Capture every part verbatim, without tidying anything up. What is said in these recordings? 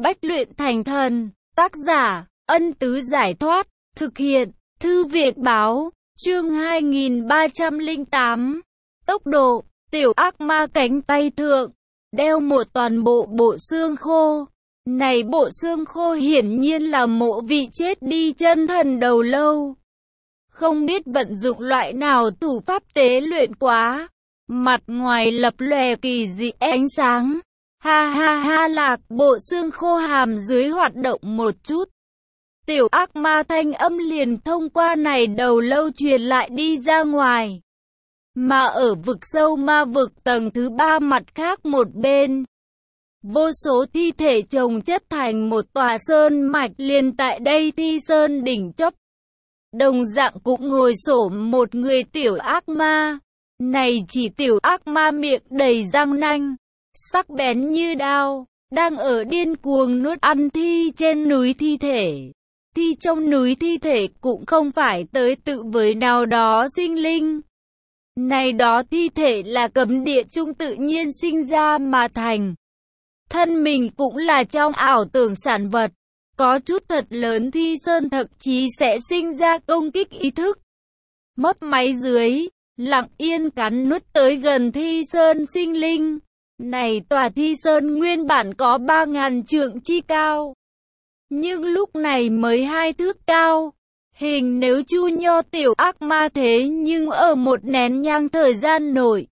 Bách luyện thành thần. Tác giả, Ân Tứ Giải Thoát. Thực hiện, Thư Việt Báo. Chương hai nghìn ba trăm lẻ tám. Tốc độ. Tiểu ác ma cánh tay thượng, đeo một toàn bộ bộ xương khô. Này bộ xương khô hiển nhiên là mộ vị chết đi chân thần đầu lâu. Không biết vận dụng loại nào thủ pháp tế luyện quá. Mặt ngoài lập lòe kỳ dị ánh sáng. Ha ha ha lạc, bộ xương khô hàm dưới hoạt động một chút. Tiểu ác ma thanh âm liền thông qua này đầu lâu truyền lại đi ra ngoài. Mà ở vực sâu ma vực tầng thứ ba mặt khác một bên, vô số thi thể chồng chất thành một tòa sơn mạch liền tại đây thi sơn đỉnh chóp. Đồng dạng cũng ngồi xổm một người tiểu ác ma. Này chỉ tiểu ác ma miệng đầy răng nanh, sắc bén như đao, đang ở điên cuồng nuốt ăn thi trên núi thi thể. Thi trong núi thi thể cũng không phải tới tự với nào đó sinh linh. Này đó thi thể là cấm địa trung tự nhiên sinh ra mà thành. Thân mình cũng là trong ảo tưởng sản vật. Có chút thật lớn thi sơn thậm chí sẽ sinh ra công kích ý thức. Mấp máy dưới, lặng yên cắn nuốt tới gần thi sơn sinh linh. Này tòa thi sơn nguyên bản có ba ngàn trượng chi cao, nhưng lúc này mới hai thước cao. Hình nếu chu nho tiểu ác ma thế nhưng ở một nén nhang thời gian nổi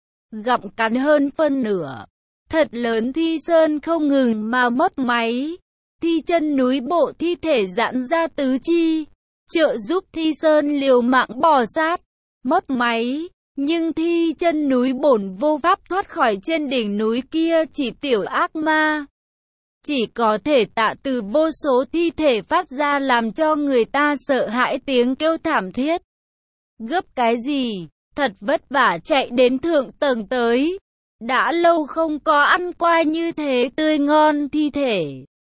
gặm cắn hơn phân nửa. Thật lớn thi sơn không ngừng mà mấp máy. Thi chân núi bộ thi thể giãn ra tứ chi, trợ giúp thi sơn liều mạng bò sát, mấp máy. Nhưng thi chân núi bổn vô pháp thoát khỏi trên đỉnh núi kia, chỉ tiểu ác ma chỉ có thể tạ từ vô số thi thể phát ra làm cho người ta sợ hãi tiếng kêu thảm thiết. Gấp cái gì, thật vất vả chạy đến thượng tầng tới. Đã lâu không có ăn qua như thế tươi ngon thi thể.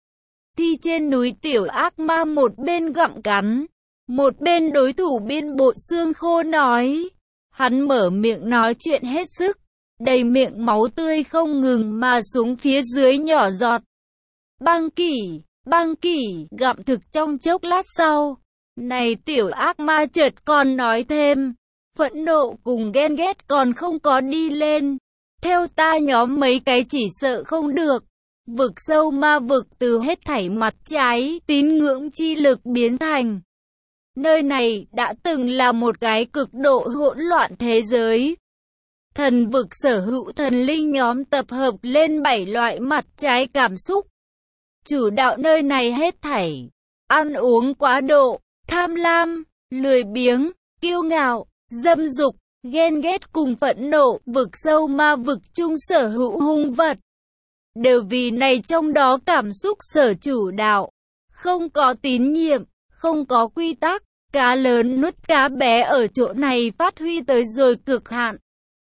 Thi trên núi tiểu ác ma một bên gặm cắn, một bên đối thủ biên bộ xương khô nói. Hắn mở miệng nói chuyện hết sức, đầy miệng máu tươi không ngừng mà xuống phía dưới nhỏ giọt. Băng kỷ, băng kỷ, gặm thực trong chốc lát sau. Này tiểu ác ma chợt còn nói thêm, phẫn nộ cùng ghen ghét còn không có đi lên. Theo ta nhóm mấy cái chỉ sợ không được. Vực sâu ma vực từ hết thảy mặt trái, tín ngưỡng chi lực biến thành. Nơi này đã từng là một cái cực độ hỗn loạn thế giới. Thần vực sở hữu thần linh nhóm tập hợp lên bảy loại mặt trái cảm xúc. Chủ đạo nơi này hết thảy. Ăn uống quá độ, tham lam, lười biếng, kiêu ngạo, dâm dục, ghen ghét cùng phẫn nộ. Vực sâu ma vực chung sở hữu hung vật đều vì này trong đó cảm xúc sở chủ đạo. Không có tín nhiệm, không có quy tắc. Cá lớn nuốt cá bé ở chỗ này phát huy tới rồi cực hạn.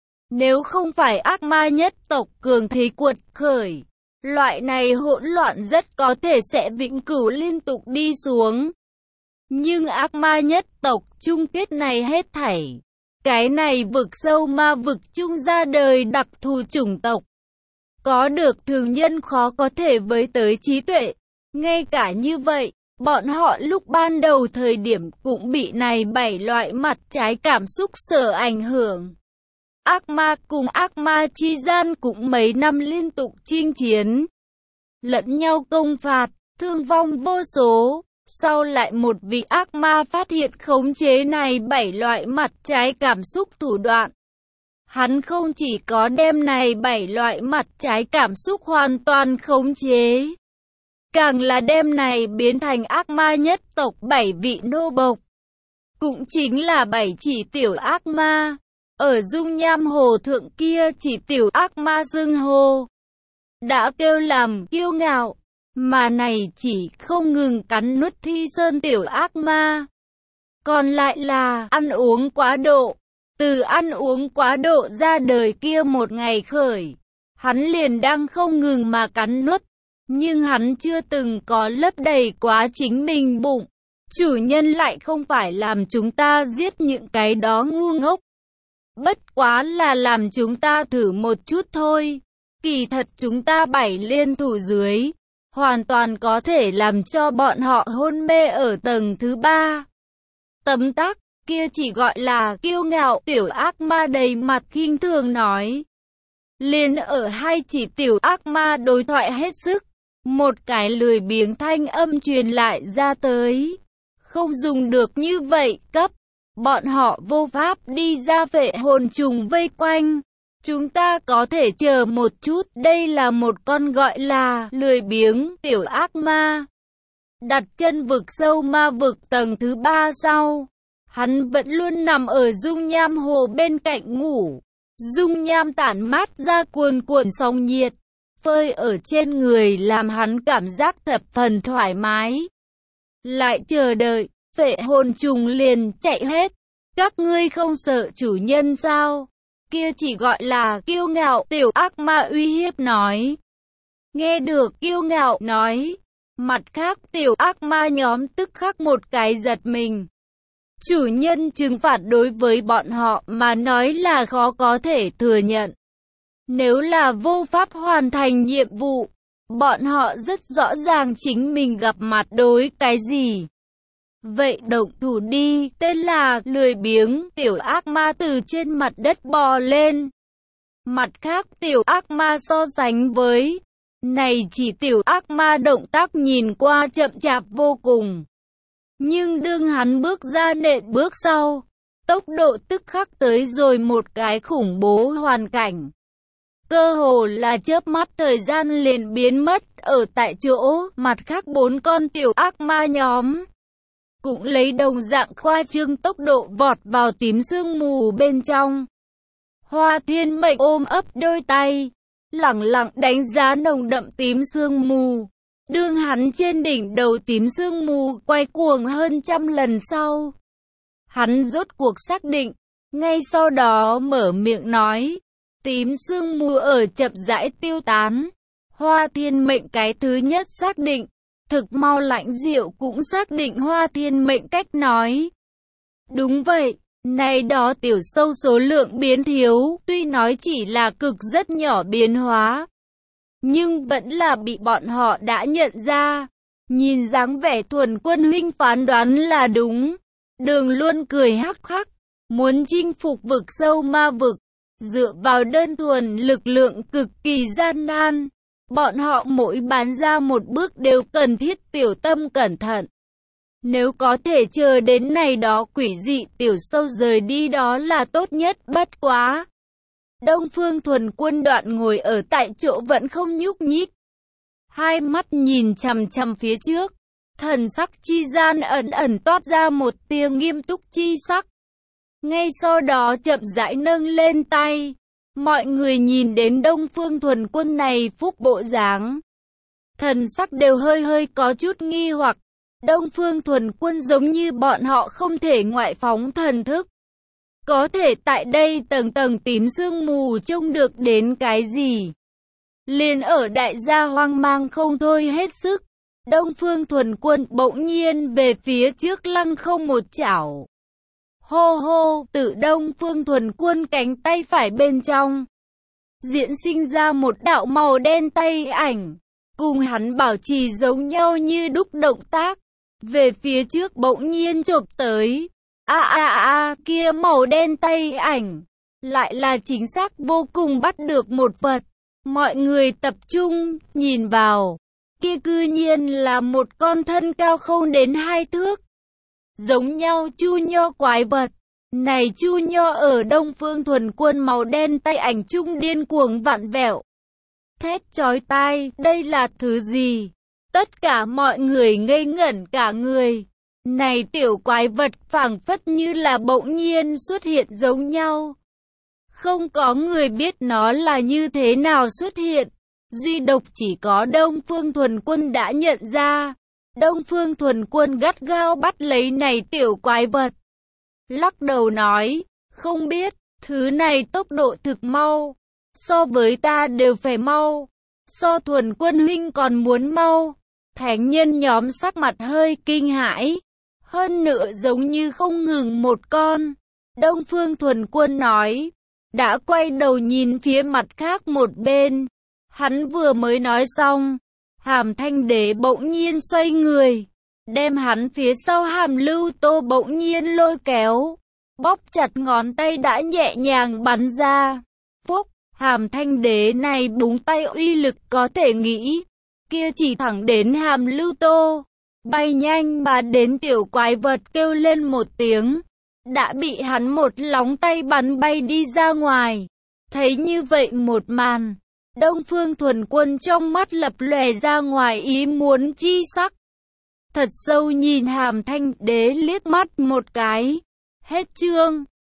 Nếu không phải ác ma nhất tộc cường thế cuột khởi, loại này hỗn loạn rất có thể sẽ vĩnh cửu liên tục đi xuống. Nhưng ác ma nhất tộc chung kết này hết thảy. Cái này vực sâu ma vực chung ra đời đặc thù chủng tộc. Có được thường nhân khó có thể với tới trí tuệ. Ngay cả như vậy, bọn họ lúc ban đầu thời điểm cũng bị này bảy loại mặt trái cảm xúc sở ảnh hưởng. Ác ma cùng ác ma chi gian cũng mấy năm liên tục chinh chiến, lẫn nhau công phạt, thương vong vô số. Sau lại một vị ác ma phát hiện khống chế này bảy loại mặt trái cảm xúc thủ đoạn. Hắn không chỉ có đem này bảy loại mặt trái cảm xúc hoàn toàn khống chế, càng là đem này biến thành ác ma nhất tộc bảy vị nô bộc. Cũng chính là bảy chỉ tiểu ác ma. Ở dung nham hồ thượng kia chỉ tiểu ác ma xưng hô đã kêu làm kiêu ngạo. Mà này chỉ không ngừng cắn nuốt thi sơn tiểu ác ma. Còn lại là ăn uống quá độ. Từ ăn uống quá độ ra đời kia một ngày khởi, hắn liền đang không ngừng mà cắn nuốt. Nhưng hắn chưa từng có lấp đầy quá chính mình bụng. Chủ nhân lại không phải làm chúng ta giết những cái đó ngu ngốc. Bất quá là làm chúng ta thử một chút thôi. Kỳ thật chúng ta bảy liên thủ dưới, hoàn toàn có thể làm cho bọn họ hôn mê ở tầng thứ ba. Tấm tắc, kia chỉ gọi là kiêu ngạo, tiểu ác ma đầy mặt khinh thường nói. Liền ở hai chỉ tiểu ác ma đối thoại hết sức, một cái lười biếng thanh âm truyền lại ra tới. Không dùng được như vậy, cấp. Bọn họ vô pháp đi ra vệ hồn trùng vây quanh. Chúng ta có thể chờ một chút, đây là một con gọi là lười biếng tiểu ác ma. Đặt chân vực sâu ma vực tầng thứ ba sau. Hắn vẫn luôn nằm ở dung nham hồ bên cạnh ngủ. Dung nham tản mát ra cuồn cuộn sóng nhiệt, phơi ở trên người làm hắn cảm giác thập phần thoải mái. Lại chờ đợi, vệ hồn trùng liền chạy hết. Các ngươi không sợ chủ nhân sao? Kia chỉ gọi là kiêu ngạo, tiểu ác ma uy hiếp nói. Nghe được kiêu ngạo nói, mặt khác tiểu ác ma nhóm tức khắc một cái giật mình. Chủ nhân trừng phạt đối với bọn họ mà nói là khó có thể thừa nhận. Nếu là vô pháp hoàn thành nhiệm vụ, bọn họ rất rõ ràng chính mình gặp mặt đối cái gì. Vậy động thủ đi, tên là lười biếng, tiểu ác ma từ trên mặt đất bò lên. Mặt khác tiểu ác ma so sánh với, này chỉ tiểu ác ma động tác nhìn qua chậm chạp vô cùng. Nhưng đương hắn bước ra nện bước sau, tốc độ tức khắc tới rồi một cái khủng bố hoàn cảnh. Cơ hồ là chớp mắt thời gian liền biến mất ở tại chỗ, mặt khác bốn con tiểu ác ma nhóm cũng lấy đồng dạng khoa trương tốc độ vọt vào tím sương mù bên trong. Hoa Thiên Mệnh ôm ấp đôi tay, lẳng lặng đánh giá nồng đậm tím sương mù. Đương hắn trên đỉnh đầu tím sương mù quay cuồng hơn trăm lần sau, hắn rốt cuộc xác định, ngay sau đó mở miệng nói, tím sương mù ở chậm rãi tiêu tán. Hoa Thiên Mệnh cái thứ nhất xác định, thực mau Lãnh Diệu cũng xác định Hoa Thiên Mệnh cách nói. Đúng vậy, này đó tiểu sâu số lượng biến thiếu, tuy nói chỉ là cực rất nhỏ biến hóa, nhưng vẫn là bị bọn họ đã nhận ra. Nhìn dáng vẻ Thuần Quân huynh phán đoán là đúng. Đường Luân cười hắc hắc, muốn chinh phục vực sâu ma vực, dựa vào đơn thuần lực lượng cực kỳ gian nan. Bọn họ mỗi bán ra một bước đều cần thiết tiểu tâm cẩn thận. Nếu có thể chờ đến này đó quỷ dị tiểu sâu rời đi đó là tốt nhất, bất quá. Đông Phương Thuần Quân Đoạn ngồi ở tại chỗ vẫn không nhúc nhích. Hai mắt nhìn chằm chằm phía trước, thần sắc chi gian ẩn ẩn toát ra một tia nghiêm túc chi sắc. Ngay sau đó chậm rãi nâng lên tay. Mọi người nhìn đến Đông Phương Thuần Quân này phúc bộ dáng, thần sắc đều hơi hơi có chút nghi hoặc. Đông Phương Thuần Quân giống như bọn họ không thể ngoại phóng thần thức, có thể tại đây tầng tầng tím sương mù trông được đến cái gì. Liền ở đại gia hoang mang không thôi hết sức, Đông Phương Thuần Quân bỗng nhiên về phía trước lăng không một chảo. Hô hô, tự Đông Phương Thuần Quân cánh tay phải bên trong diễn sinh ra một đạo màu đen tay ảnh, cùng hắn bảo trì giống nhau như đúc động tác, về phía trước bỗng nhiên chộp tới. A a a, kia màu đen tay ảnh lại là chính xác vô cùng bắt được một vật. Mọi người tập trung nhìn vào, kia cư nhiên là một con thân cao không đến hai thước, giống nhau chu nho quái vật. Này chu nho ở Đông Phương Thuần Quân màu đen tay ảnh trung điên cuồng vặn vẹo, thét chói tai, đây là thứ gì? Tất cả mọi người ngây ngẩn cả người. Này tiểu quái vật phảng phất như là bỗng nhiên xuất hiện giống nhau. Không có người biết nó là như thế nào xuất hiện. Duy độc chỉ có Đông Phương Thuần Quân đã nhận ra. Đông Phương Thuần Quân gắt gao bắt lấy này tiểu quái vật, lắc đầu nói, không biết, thứ này tốc độ thực mau, so với ta đều phải mau, so Thuần Quân huynh còn muốn mau. Thánh nhân nhóm sắc mặt hơi kinh hãi, hơn nữa giống như không ngừng một con. Đông Phương Thuần Quân nói, đã quay đầu nhìn phía mặt khác một bên. Hắn vừa mới nói xong, Hàm Thanh Đế bỗng nhiên xoay người, đem hắn phía sau Hàm Lưu Tô bỗng nhiên lôi kéo, bóp chặt ngón tay đã nhẹ nhàng bắn ra. Phúc, Hàm Thanh Đế này búng tay uy lực có thể nghĩ, kia chỉ thẳng đến Hàm Lưu Tô, bay nhanh mà đến tiểu quái vật kêu lên một tiếng, đã bị hắn một lóng tay bắn bay đi ra ngoài. Thấy như vậy một màn, Đông Phương Thuần Quân trong mắt lập lòe ra ngoài ý muốn chi sắc. Thật sâu nhìn Hàm Thanh Đế liếc mắt một cái. Hết chương.